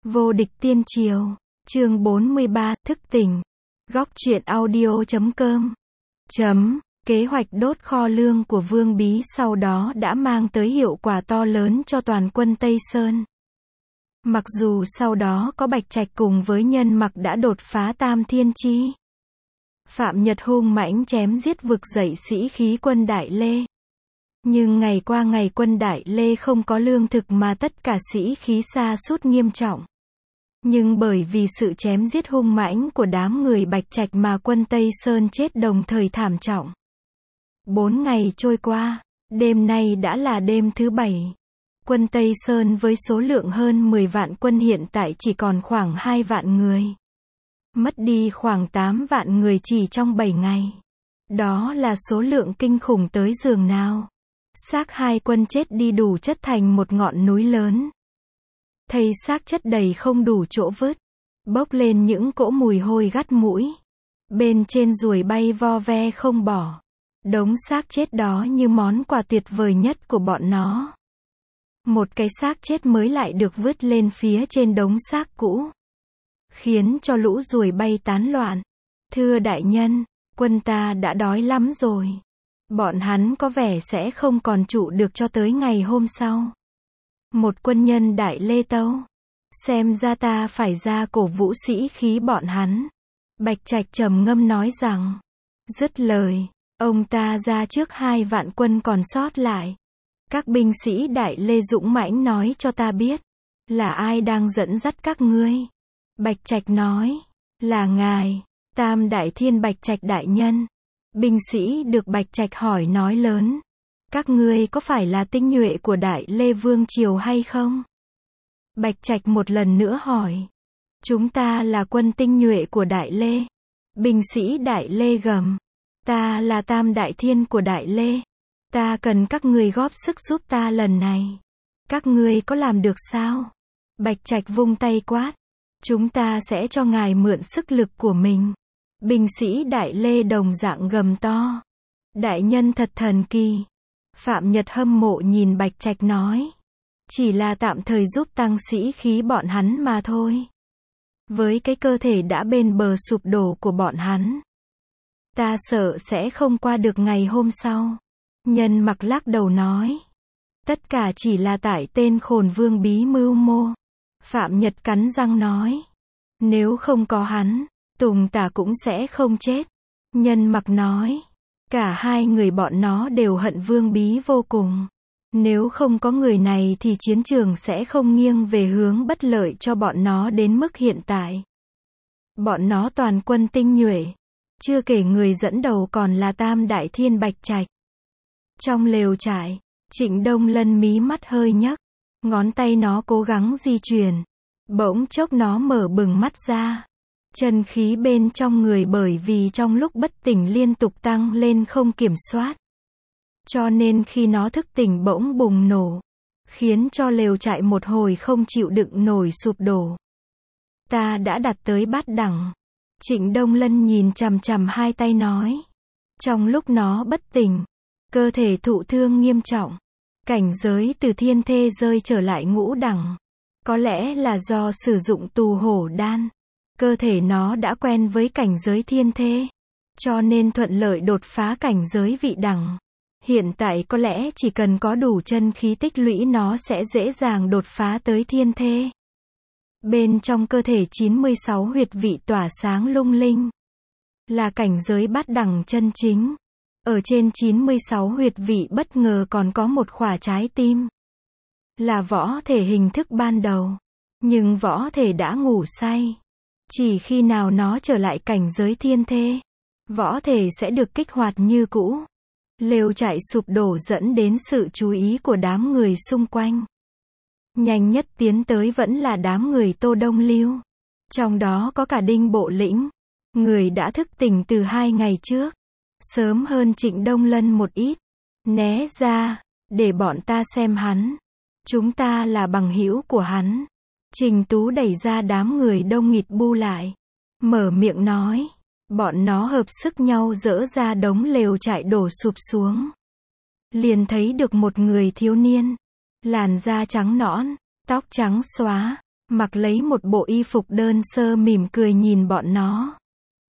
Vô địch tiên triều, chương 43, thức tỉnh. Góc truyện audio.com. Kế hoạch đốt kho lương của Vương Bí sau đó đã mang tới hiệu quả to lớn cho toàn quân Tây Sơn. Mặc dù sau đó có Bạch Trạch cùng với Nhân Mặc đã đột phá Tam Thiên Chi. Phạm Nhật hung mãnh chém giết vực dậy sĩ khí quân Đại Lê. Nhưng ngày qua ngày quân Đại Lê không có lương thực mà tất cả sĩ khí sa sút nghiêm trọng. Nhưng bởi vì sự chém giết hung mãnh của đám người Bạch Trạch mà quân Tây Sơn chết đồng thời thảm trọng. 4 ngày trôi qua, đêm nay đã là đêm thứ 7. Quân Tây Sơn với số lượng hơn 10 vạn quân hiện tại chỉ còn khoảng 2 vạn người. Mất đi khoảng 8 vạn người chỉ trong 7 ngày. Đó là số lượng kinh khủng tới giường nào. Xác hai quân chết đi đủ chất thành một ngọn núi lớn. Thây xác chất đầy không đủ chỗ vứt. Bốc lên những cỗ mùi hôi gắt mũi. Bên trên ruồi bay vo ve không bỏ. Đống xác chết đó như món quà tuyệt vời nhất của bọn nó. Một cái xác chết mới lại được vứt lên phía trên đống xác cũ. Khiến cho lũ ruồi bay tán loạn. Thưa đại nhân, quân ta đã đói lắm rồi. Bọn hắn có vẻ sẽ không còn trụ được cho tới ngày hôm sau. Một quân nhân Đại Lê tâu. Xem ra ta phải ra cổ vũ sĩ khí bọn hắn. Bạch Trạch trầm ngâm nói rằng. Dứt lời, ông ta ra trước 2 vạn quân còn sót lại. Các binh sĩ Đại Lê dũng mãnh nói cho ta biết. Là ai đang dẫn dắt các ngươi? Bạch Trạch nói. Là ngài, Tam Đại Thiên Bạch Trạch đại nhân. Binh sĩ được Bạch Trạch hỏi nói lớn. Các ngươi có phải là tinh nhuệ của Đại Lê Vương Triều hay không? Bạch Trạch một lần nữa hỏi. Chúng ta là quân tinh nhuệ của Đại Lê. Binh sĩ Đại Lê gầm. Ta là Tam Đại Thiên của Đại Lê. Ta cần các ngươi góp sức giúp ta lần này. Các ngươi có làm được sao? Bạch Trạch vung tay quát. Chúng ta sẽ cho ngài mượn sức lực của mình. Binh sĩ Đại Lê đồng dạng gầm to. Đại nhân thật thần kỳ. Phạm Nhật hâm mộ nhìn Bạch Trạch nói. Chỉ là tạm thời giúp tăng sĩ khí bọn hắn mà thôi. Với cái cơ thể đã bên bờ sụp đổ của bọn hắn. Ta sợ sẽ không qua được ngày hôm sau. Nhân Mặc lắc đầu nói. Tất cả chỉ là tại tên khồn Vương Bí mưu mô. Phạm Nhật cắn răng nói. Nếu không có hắn, Tùng Tả cũng sẽ không chết. Nhân Mặc nói. Cả hai người bọn nó đều hận Vương Bí vô cùng. Nếu không có người này thì chiến trường sẽ không nghiêng về hướng bất lợi cho bọn nó đến mức hiện tại. Bọn nó toàn quân tinh nhuệ. Chưa kể người dẫn đầu còn là Tam Đại Thiên Bạch Trạch. Trong lều trại, Trịnh Đông Lân mí mắt hơi nhấc. Ngón tay nó cố gắng di chuyển. Bỗng chốc nó mở bừng mắt ra. Chân khí bên trong người bởi vì trong lúc bất tỉnh liên tục tăng lên không kiểm soát. Cho nên khi nó thức tỉnh bỗng bùng nổ. Khiến cho lều trại một hồi không chịu đựng nổi sụp đổ. Ta đã đạt tới bát đẳng. Trịnh Đông Lân nhìn chằm chằm hai tay nói. Trong lúc nó bất tỉnh, cơ thể thụ thương nghiêm trọng. Cảnh giới từ thiên thê rơi trở lại ngũ đẳng. Có lẽ là do sử dụng tù hổ đan. Cơ thể nó đã quen với cảnh giới thiên thê. Cho nên thuận lợi đột phá cảnh giới vị đẳng. Hiện tại có lẽ chỉ cần có đủ chân khí tích lũy nó sẽ dễ dàng đột phá tới thiên thê. Bên trong cơ thể 96 huyệt vị tỏa sáng lung linh. Là cảnh giới bát đẳng chân chính. Ở trên 96 huyệt vị bất ngờ còn có một khỏa trái tim. Là võ thể hình thức ban đầu. Nhưng võ thể đã ngủ say. Chỉ khi nào nó trở lại cảnh giới thiên thê, võ thể sẽ được kích hoạt như cũ. Lều trại sụp đổ dẫn đến sự chú ý của đám người xung quanh. Nhanh nhất tiến tới vẫn là đám người Tô Đông Lưu. Trong đó có cả Đinh Bộ Lĩnh. Người đã thức tỉnh từ 2 ngày trước. Sớm hơn Trịnh Đông Lân một ít. Né ra, để bọn ta xem hắn. Chúng ta là bằng hữu của hắn. Trình Tú đẩy ra đám người đông nghịt bu lại. Mở miệng nói. Bọn nó hợp sức nhau dỡ ra đống lều trại đổ sụp xuống. Liền thấy được một người thiếu niên. Làn da trắng nõn, tóc trắng xóa. mặc lấy một bộ y phục đơn sơ mỉm cười nhìn bọn nó.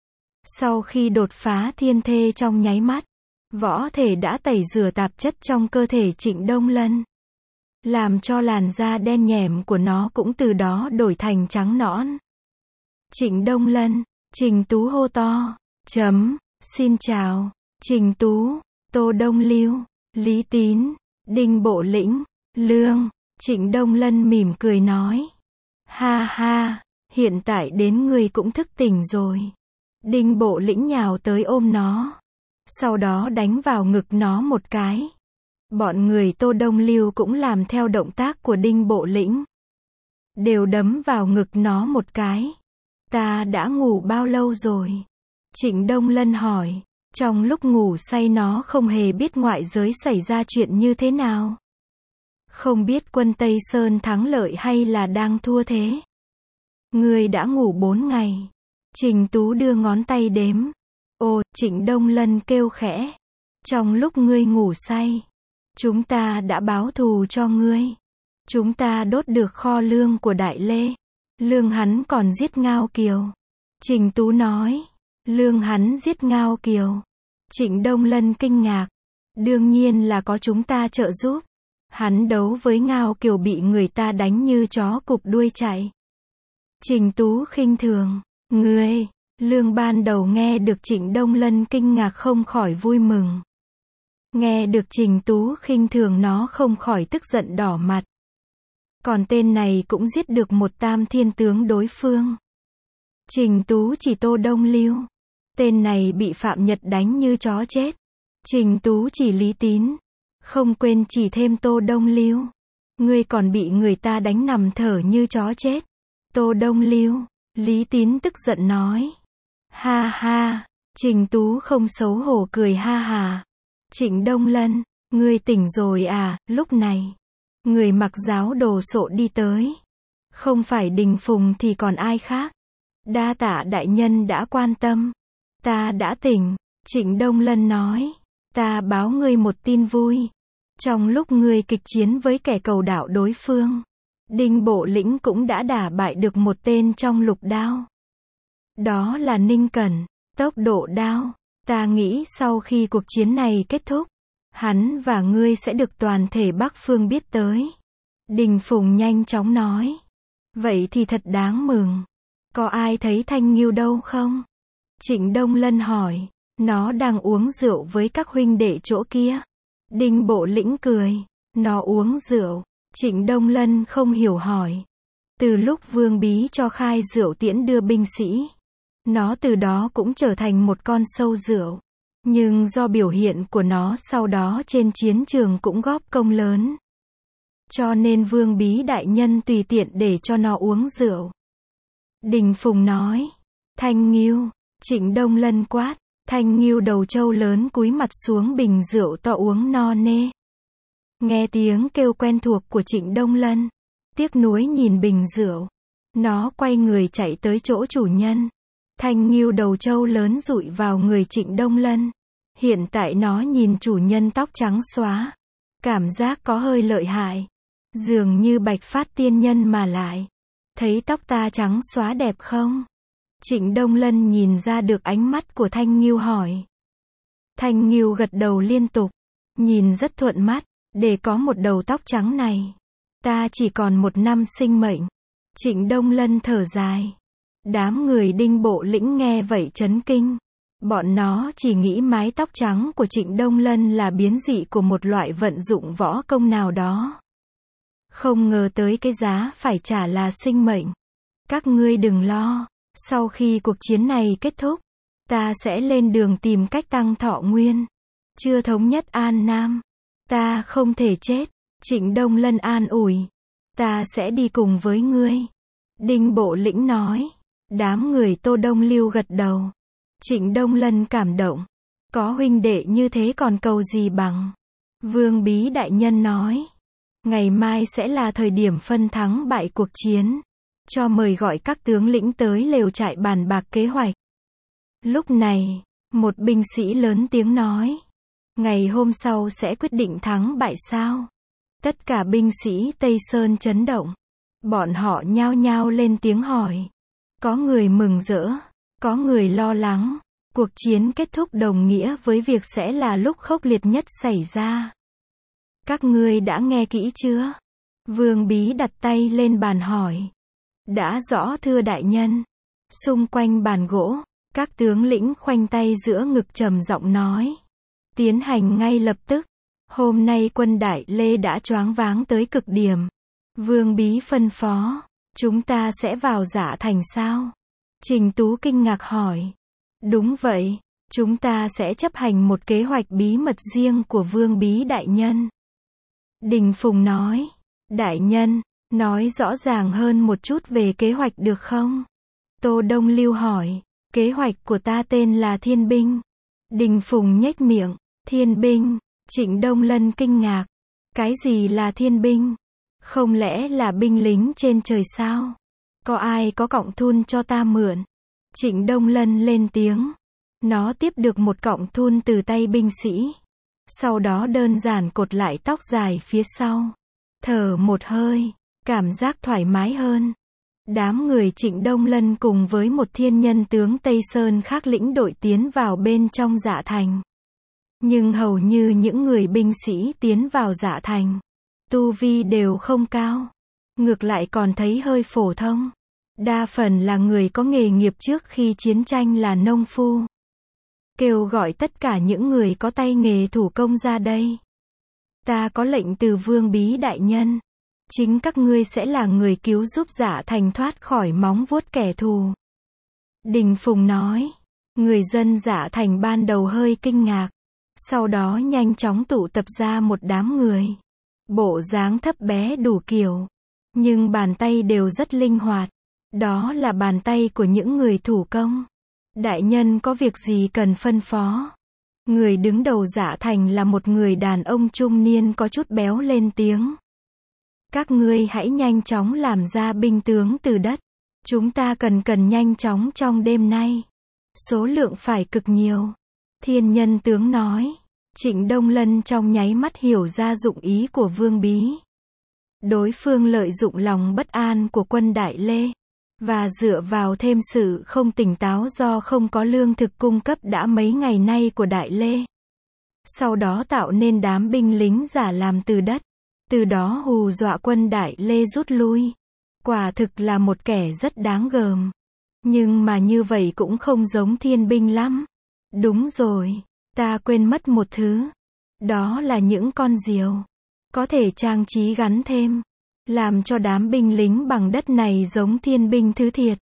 Sau khi đột phá thiên thê trong nháy mắt, võ thể đã tẩy rửa tạp chất trong cơ thể Trịnh Đông Lân, làm cho làn da đen nhẻm của nó cũng từ đó đổi thành trắng nõn. Trịnh Đông Lân, Trình Tú hô to. Xin chào, Trình Tú, Tô Đông Lưu, Lý Tín, Đinh Bộ Lĩnh, Lương. Trịnh Đông Lân mỉm cười nói. Ha ha, hiện tại đến ngươi cũng thức tỉnh rồi. Đinh Bộ Lĩnh nhào tới ôm nó, sau đó đánh vào ngực nó một cái. Bọn người Tô Đông Lưu cũng làm theo động tác của Đinh Bộ Lĩnh, đều đấm vào ngực nó một cái. Ta đã ngủ bao lâu rồi? Trịnh Đông Lân hỏi. Trong lúc ngủ say nó không hề biết ngoại giới xảy ra chuyện như thế nào. Không biết quân Tây Sơn thắng lợi hay là đang thua thế. Ngươi đã ngủ 4 ngày. Trình Tú đưa ngón tay đếm. Ồ, Trịnh Đông Lân kêu khẽ. Trong lúc ngươi ngủ say, chúng ta đã báo thù cho ngươi. Chúng ta đốt được kho lương của Đại Lê. Lương hắn còn giết Ngao Kiều. Trình Tú nói. Lương hắn giết Ngao Kiều. Trịnh Đông Lân kinh ngạc. Đương nhiên là có chúng ta trợ giúp. Hắn đấu với Ngao Kiều bị người ta đánh như chó cụp đuôi chạy. Trình Tú khinh thường. Ngươi, Lương ban đầu nghe được Trịnh Đông Lân kinh ngạc không khỏi vui mừng. Nghe được Trình Tú khinh thường nó không khỏi tức giận đỏ mặt. Còn tên này cũng giết được một tam thiên tướng đối phương. Trình Tú chỉ Tô Đông Lưu. Tên này bị Phạm Nhật đánh như chó chết. Trình Tú chỉ Lý Tín. Không quên chỉ thêm Tô Đông Lưu. Ngươi còn bị người ta đánh nằm thở như chó chết. Tô Đông Lưu. Lý Tín tức giận nói. Ha ha. Trình Tú không xấu hổ cười ha hà. Trịnh Đông Lân, ngươi tỉnh rồi à? Lúc này, người mặc giáo đồ sộ đi tới. Không phải Đình Phùng thì còn ai khác. Đa tạ đại nhân đã quan tâm. Ta đã tỉnh. Trịnh Đông Lân nói. Ta báo ngươi một tin vui. Trong lúc ngươi kịch chiến với kẻ cầu đạo đối phương, Đinh Bộ Lĩnh cũng đã đả bại được một tên trong lục đao. Đó là Ninh Cẩn, tốc độ đao. Ta nghĩ sau khi cuộc chiến này kết thúc, hắn và ngươi sẽ được toàn thể Bắc Phương biết tới. Đình Phùng nhanh chóng nói. Vậy thì thật đáng mừng. Có ai thấy Thanh Nghiêu đâu không? Trịnh Đông Lân hỏi. Nó đang uống rượu với các huynh đệ chỗ kia. Đinh Bộ Lĩnh cười. Nó uống rượu. Trịnh Đông Lân không hiểu hỏi. Từ lúc Vương Bí cho khai rượu tiễn đưa binh sĩ, nó từ đó cũng trở thành một con sâu rượu. Nhưng do biểu hiện của nó sau đó trên chiến trường cũng góp công lớn, cho nên Vương Bí đại nhân tùy tiện để cho nó uống rượu. Đình Phùng nói. Thanh Nghiêu. Trịnh Đông Lân quát. Thanh Nghiêu đầu trâu lớn cúi mặt xuống bình rượu to uống no nê. Nghe tiếng kêu quen thuộc của Trịnh Đông Lân, tiếc nuối nhìn bình rượu, nó quay người chạy tới chỗ chủ nhân. Thanh Nghiêu đầu trâu lớn dụi vào người Trịnh Đông Lân. Hiện tại nó nhìn chủ nhân tóc trắng xóa, cảm giác có hơi lợi hại, dường như Bạch Phát tiên nhân mà lại. Thấy tóc ta trắng xóa đẹp không? Trịnh Đông Lân nhìn ra được ánh mắt của Thanh Nghiêu hỏi. Thanh Nghiêu gật đầu liên tục, nhìn rất thuận mắt. Để có một đầu tóc trắng này, ta chỉ còn 1 năm sinh mệnh. Trịnh Đông Lân thở dài. Đám người Đinh Bộ Lĩnh nghe vậy chấn kinh. Bọn nó chỉ nghĩ mái tóc trắng của Trịnh Đông Lân là biến dị của một loại vận dụng võ công nào đó. Không ngờ tới cái giá phải trả là sinh mệnh. Các ngươi đừng lo, sau khi cuộc chiến này kết thúc, ta sẽ lên đường tìm cách tăng thọ nguyên. Chưa thống nhất An Nam, ta không thể chết. Trịnh Đông Lân an ủi. Ta sẽ đi cùng với ngươi. Đinh Bộ Lĩnh nói. Đám người Tô Đông Lưu gật đầu. Trịnh Đông Lân cảm động. Có huynh đệ như thế còn cầu gì bằng. Vương Bí đại nhân nói. Ngày mai sẽ là thời điểm phân thắng bại cuộc chiến. Cho mời gọi các tướng lĩnh tới lều trại bàn bạc kế hoạch. Lúc này, một binh sĩ lớn tiếng nói. Ngày hôm sau sẽ quyết định thắng bại sao? Tất cả binh sĩ Tây Sơn chấn động. Bọn họ nhao nhao lên tiếng hỏi. Có người mừng rỡ, có người lo lắng. Cuộc chiến kết thúc đồng nghĩa với việc sẽ là lúc khốc liệt nhất xảy ra. Các ngươi đã nghe kỹ chưa? Vương Bí đặt tay lên bàn hỏi. Đã rõ thưa đại nhân. Xung quanh bàn gỗ, các tướng lĩnh khoanh tay giữa ngực trầm giọng nói. Tiến hành ngay lập tức. Hôm nay quân Đại Lê đã choáng váng tới cực điểm. Vương Bí phân phó. Chúng ta sẽ vào Dạ Thành sao? Trình Tú kinh ngạc hỏi. Đúng vậy, chúng ta sẽ chấp hành một kế hoạch bí mật riêng của Vương Bí đại nhân. Đình Phùng nói. Đại nhân, nói rõ ràng hơn một chút về kế hoạch được không? Tô Đông Lưu hỏi. Kế hoạch của ta tên là Thiên Binh. Đình Phùng nhếch miệng. Thiên Binh. Trịnh Đông Lân kinh ngạc. Cái gì là Thiên Binh? Không lẽ là binh lính trên trời sao? Có ai có cọng thun cho ta mượn? Trịnh Đông Lân lên tiếng. Nó tiếp được một cọng thun từ tay binh sĩ. Sau đó đơn giản cột lại tóc dài phía sau. Thở một hơi, cảm giác thoải mái hơn. Đám người Trịnh Đông Lân cùng với một thiên nhân tướng Tây Sơn khác lĩnh đội tiến vào bên trong Dạ Thành. Nhưng hầu như những người binh sĩ tiến vào Dạ Thành, tu vi đều không cao. Ngược lại còn thấy hơi phổ thông. Đa phần là người có nghề nghiệp trước khi chiến tranh là nông phu. Kêu gọi tất cả những người có tay nghề thủ công ra đây. Ta có lệnh từ Vương Bí đại nhân. Chính các ngươi sẽ là người cứu giúp Dạ Thành thoát khỏi móng vuốt kẻ thù. Đình Phùng nói. Người dân Dạ Thành ban đầu hơi kinh ngạc. Sau đó nhanh chóng tụ tập ra một đám người. Bộ dáng thấp bé đủ kiểu. Nhưng bàn tay đều rất linh hoạt. Đó là bàn tay của những người thủ công. Đại nhân có việc gì cần phân phó? Người đứng đầu Dạ Thành là một người đàn ông trung niên có chút béo lên tiếng. Các ngươi hãy nhanh chóng làm ra binh tướng từ đất. Chúng ta cần nhanh chóng trong đêm nay. Số lượng phải cực nhiều. Thiên nhân tướng nói. Trịnh Đông Lân trong nháy mắt hiểu ra dụng ý của Vương Bí. Đối phương lợi dụng lòng bất an của quân Đại Lê. Và dựa vào thêm sự không tỉnh táo do không có lương thực cung cấp đã mấy ngày nay của Đại Lê. Sau đó tạo nên đám binh lính giả làm từ đất. Từ đó hù dọa quân Đại Lê rút lui. Quả thực là một kẻ rất đáng gờm. Nhưng mà như vậy cũng không giống thiên binh lắm. Đúng rồi, ta quên mất một thứ. Đó là những con diều. Có thể trang trí gắn thêm. Làm cho đám binh lính bằng đất này giống thiên binh thứ thiệt.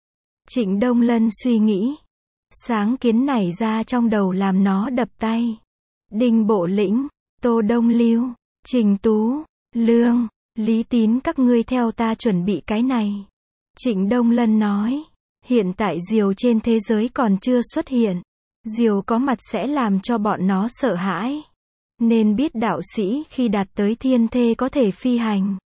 Trịnh Đông Lân suy nghĩ. Sáng kiến nảy ra trong đầu làm nó đập tay. Đinh Bộ Lĩnh, Tô Đông Lưu, Trình Tú, Lương, Lý Tín các ngươi theo ta chuẩn bị cái này. Trịnh Đông Lân nói. Hiện tại diều trên thế giới còn chưa xuất hiện. Diều có mặt sẽ làm cho bọn nó sợ hãi. Nên biết đạo sĩ khi đạt tới thiên thê có thể phi hành.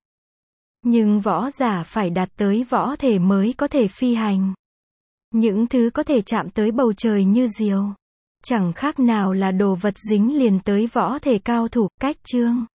Nhưng võ giả phải đạt tới võ thể mới có thể phi hành. Những thứ có thể chạm tới bầu trời như diều. Chẳng khác nào là đồ vật dính liền tới võ thể cao thủ. Cách chương